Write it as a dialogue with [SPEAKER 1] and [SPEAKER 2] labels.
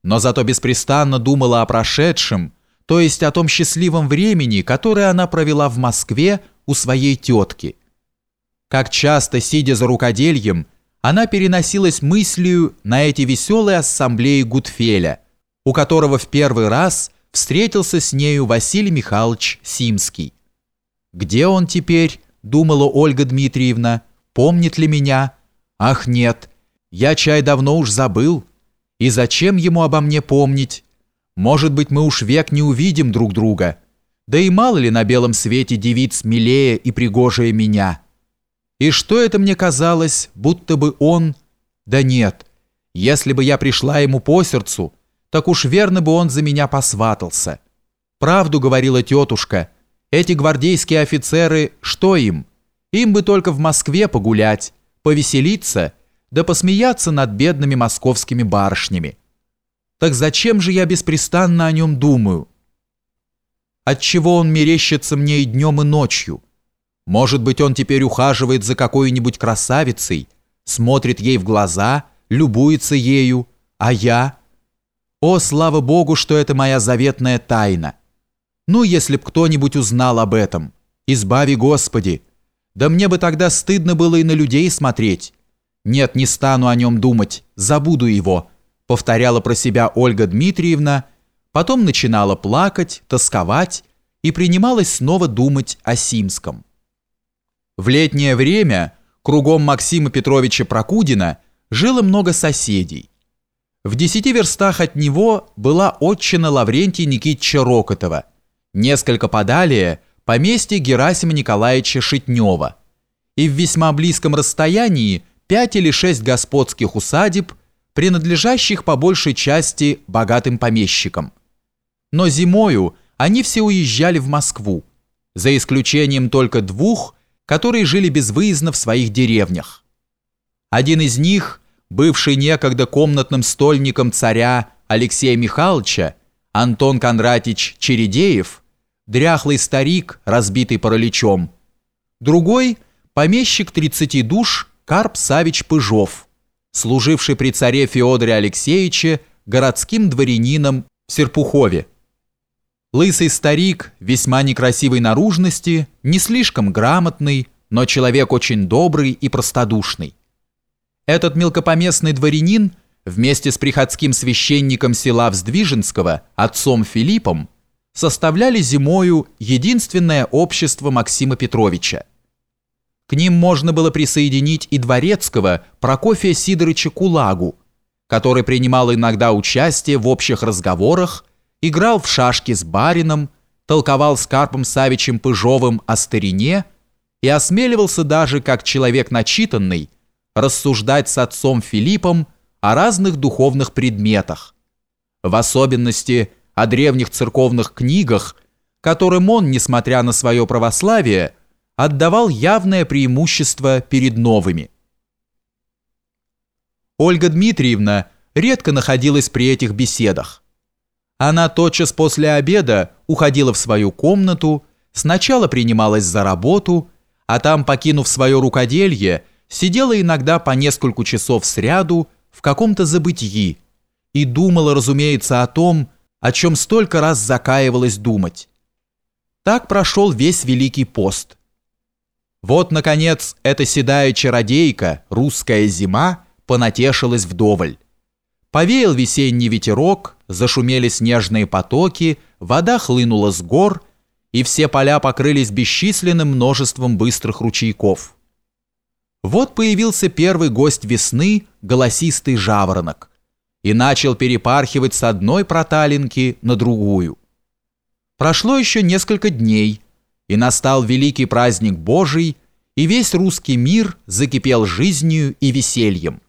[SPEAKER 1] но зато беспрестанно думала о прошедшем, то есть о том счастливом времени, которое она провела в Москве у своей тетки. Как часто, сидя за рукодельем, она переносилась мыслью на эти веселые ассамблеи Гутфеля, у которого в первый раз встретился с нею Василий Михайлович Симский. «Где он теперь?» – думала Ольга Дмитриевна. «Помнит ли меня? Ах, нет, я чай давно уж забыл. И зачем ему обо мне помнить? Может быть, мы уж век не увидим друг друга. Да и мало ли на белом свете девиц милее и пригожее меня. И что это мне казалось, будто бы он... Да нет, если бы я пришла ему по сердцу, так уж верно бы он за меня посватался. Правду говорила тетушка, эти гвардейские офицеры, что им? Им бы только в Москве погулять, повеселиться, да посмеяться над бедными московскими барышнями. Так зачем же я беспрестанно о нем думаю? Отчего он мерещится мне и днем, и ночью? Может быть, он теперь ухаживает за какой-нибудь красавицей, смотрит ей в глаза, любуется ею, а я... О, слава Богу, что это моя заветная тайна! Ну, если б кто-нибудь узнал об этом, избави Господи! Да мне бы тогда стыдно было и на людей смотреть. Нет, не стану о нем думать, забуду его, повторяла про себя Ольга Дмитриевна, потом начинала плакать, тосковать и принималась снова думать о Симском. В летнее время кругом Максима Петровича Прокудина жило много соседей. В 10 верстах от него была отчина Лаврентия Никитича Рокотова, несколько подалее поместье Герасима Николаевича Шитнева, и в весьма близком расстоянии 5 или 6 господских усадеб, принадлежащих по большей части богатым помещикам. Но зимою они все уезжали в Москву, за исключением только 2, которые жили безвыездно в своих деревнях. Один из них, бывший некогда комнатным стольником царя Алексея Михайловича, Антон Кондратич Чередеев, дряхлый старик, разбитый параличом. Другой – помещик 30 душ Карп Савич Пыжов, служивший при царе Феодоре Алексеевиче городским дворянином в Серпухове. Лысый старик, весьма некрасивой наружности, не слишком грамотный, но человек очень добрый и простодушный. Этот мелкопоместный дворянин вместе с приходским священником села Вздвиженского, отцом Филиппом, составляли зимою единственное общество Максима Петровича. К ним можно было присоединить и дворецкого Прокофия Сидорыча Кулагу, который принимал иногда участие в общих разговорах, играл в шашки с барином, толковал с Карпом Савичем Пыжовым о старине и осмеливался даже, как человек начитанный, рассуждать с отцом Филиппом о разных духовных предметах, в особенности о древних церковных книгах, которым он, несмотря на свое православие, отдавал явное преимущество перед новыми. Ольга Дмитриевна редко находилась при этих беседах. Она тотчас после обеда уходила в свою комнату, сначала принималась за работу, а там, покинув свое рукоделье, сидела иногда по нескольку часов сряду в каком-то забытьи и думала, разумеется, о том, о чем столько раз закаивалась думать. Так прошел весь Великий пост. Вот, наконец, эта седая чародейка, русская зима, понатешилась вдоволь. Повеял весенний ветерок, зашумели снежные потоки, вода хлынула с гор, и все поля покрылись бесчисленным множеством быстрых ручейков. Вот появился первый гость весны, голосистый жаворонок, и начал перепархивать с одной проталинки на другую. Прошло еще несколько дней, и настал великий праздник Божий, и весь русский мир закипел жизнью и весельем.